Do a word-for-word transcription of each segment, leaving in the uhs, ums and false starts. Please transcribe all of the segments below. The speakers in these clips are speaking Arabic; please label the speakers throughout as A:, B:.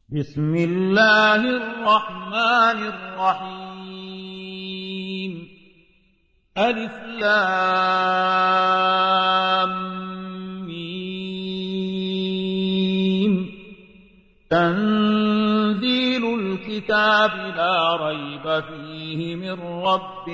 A: بسم الله الرحمن الرحيم ألف لام ميم تنزيل الكتاب لا ريب فيه من رب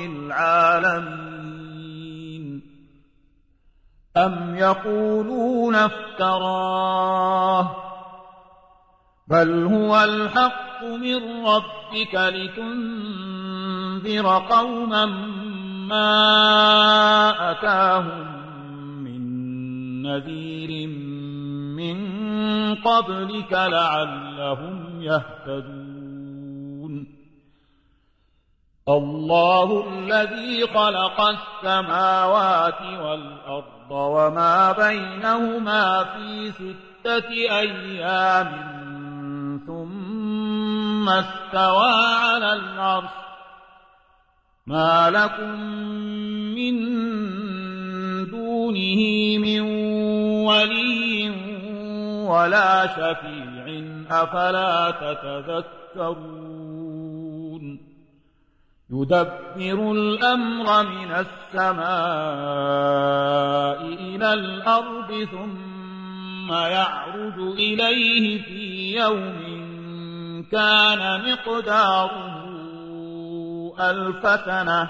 A: العالمين أم يقولون افتراه بل هو الحق من ربك لتنذر قوما ما أتاهم من نذير من قبلك لعلهم يهتدون الله الذي خلق السماوات والأرض وما بينهما في ستة أيام ثم استوى على العرش ما لكم من دونه من ولي ولا شفيع أفلا تتذكرون يدبر الأمر من السماء إلى الأرض ثم يعرج إليه في يوم كان مقداره ألف سنة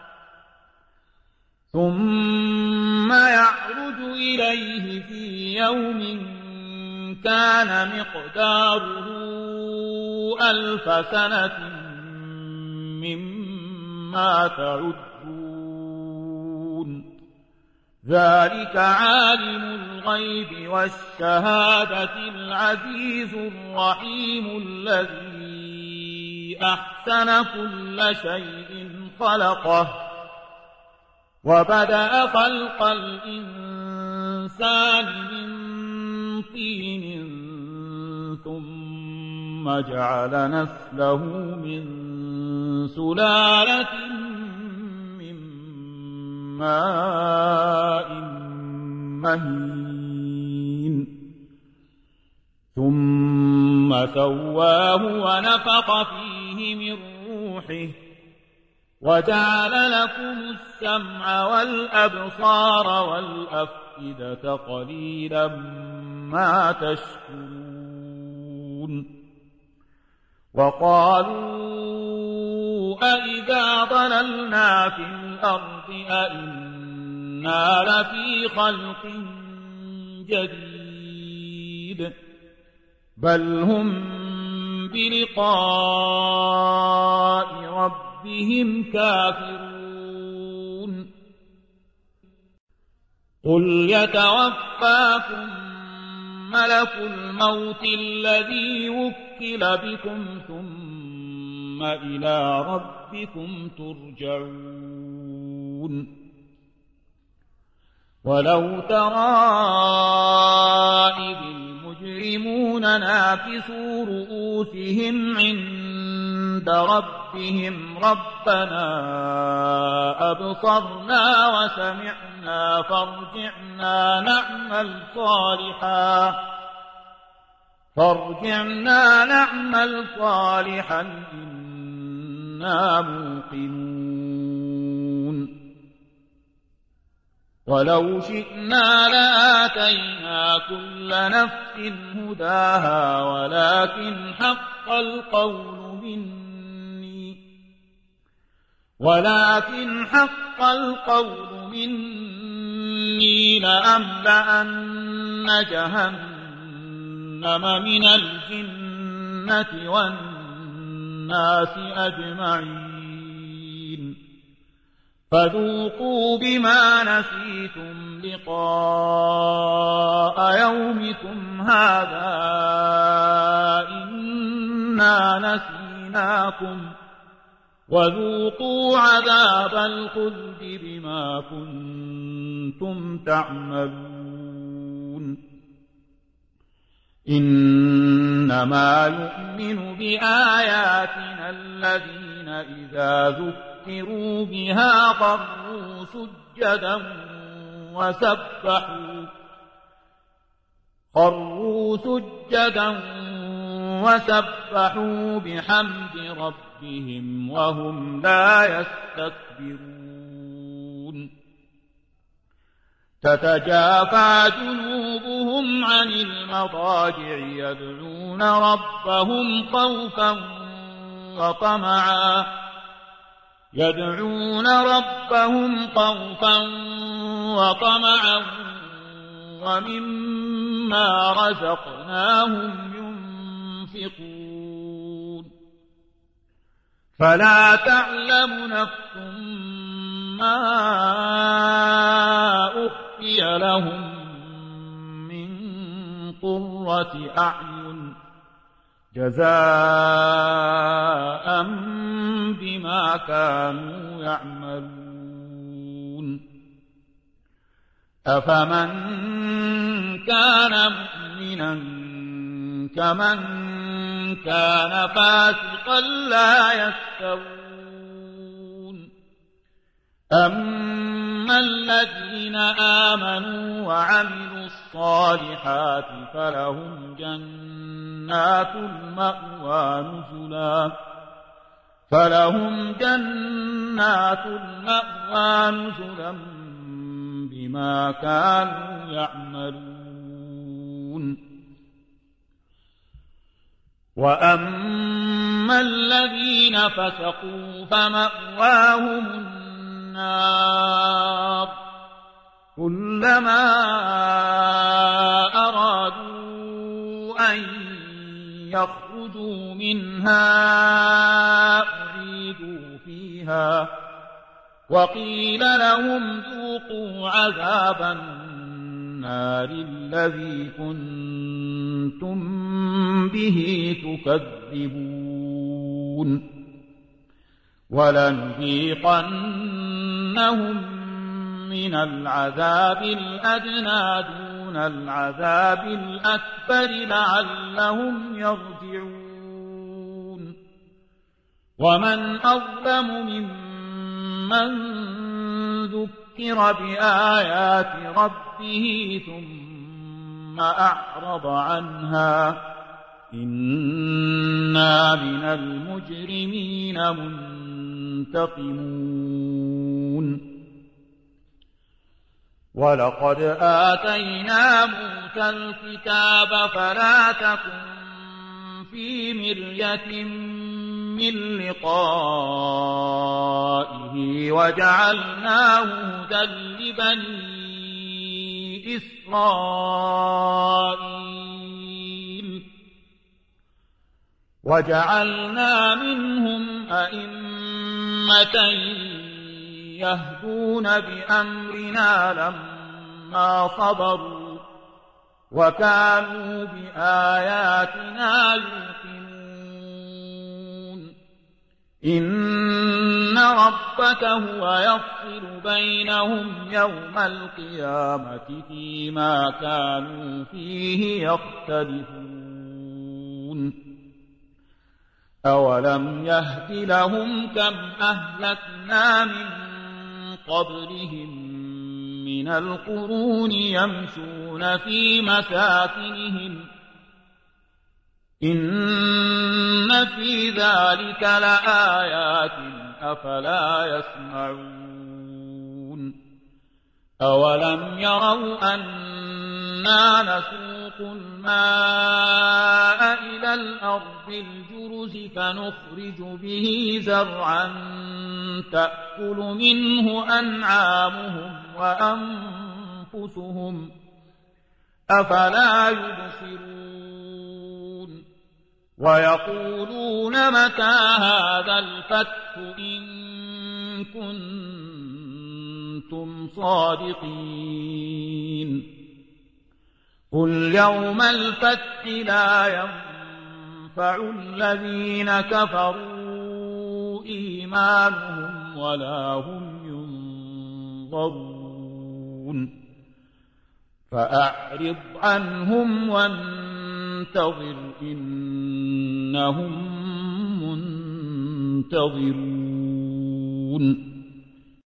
A: ثم يعرج إليه في يوم كان مقداره ألف سنة مما تعدون ذلك عالم الغيب والشهادة العزيز الرحيم الذي أحسن كل شيء خلقه وبدأ خلق الإنسان من طين ثم جعل نسله من سلالة ماء مهين ثم سواه ونفخ فيه من روحه وجعل لكم السمع والأبصار والأفئدة قليلا ما تشكرون وقالوا أئذا ضللنا في الأرض أئنا لفي خلق جديد بل هم بلقاء ربهم كافرون قل يتوفاكم ملك الموت الذي وكل بكم ثم إلى ربكم ترجعون ولو ترى إذ المجرمون ناكسوا رؤوسهم عند ربهم ربنا أبصرنا وسمعنا فارجعنا نعمل صالحا فارجعنا نعمل صالحا إنا موقنون ولو شئنا لآتينا كل نفس هداها ولكن حق القول مني ولكن حق القول مني لأملأن جهنم من الجنة والناس أجمعين فذوقوا بما نسيتم لقاء يومكم هذا إنا نسيناكم وذوقوا عذاب الخلد بما كنتم تعملون إنما يؤمن بآياتنا الذين إذا ذكروا بها خروا سجدا وسبحوا خروا سجدا وسبحوا بحمد ربهم وهم لا يستكبرون تتجافى جنوبهم عن المضاجع يدعون ربهم خوفا وطمعا يدعون ربهم خوفا وطمعا ومما رزقناهم ينفقون فلا تعلم نفس ما أخفي لهم من قرة أعين جزاء بما كانوا يعملون أفمن كان مؤمنا كمن كان فاسقا لا يستوون أما الذين آمنوا وعملوا الصالحات فلهم جنات المأوى نزلا فلهم جنات المأوى نزلا بما كانوا يعملون وأما الذين فسقوا فمأواهم النار كلما أرادوا أن يخرجوا منها أعيدوا فيها وقيل لهم ذوقوا عذاب النار الذي كنتم به تكذبون ولنذيقنهم من العذاب الأدنى دون العذاب الأكبر لعلهم يرجعون ومن أظلم ممن ذكر بآيات ربه ثم أعرض عنها إنا من المجرمين منتقمون ولقد آتينا موسى الكتاب فلا تكن في مرية من لقائه وجعلناه هدى لبني إسرائيل وجعلنا منهم أئمة يهدون بأمرنا لما صبروا وكانوا بآياتنا يوقنون إن ربك هو يفصل بينهم يوم القيامة فيما كانوا فيه يختلفون أولم يهد لهم كم أهلكنا من قبلهم من القرون يمشون في مساكنهم إن في ذلك لآيات أفلا يسمعون أولم يروا أنا نسوق الماء إلى الأرض الجرز فنخرج به زرعا تأكل منه أنعامهم وأنفسهم أفلا يبصرون ويقولون متى هذا الفتح إن كنتم صادقين قل يوم الفتح لا ينفع الذين كفروا إيمانهم ولا هم ينظرون فأعرض عنهم وانتظر إنهم منتظرون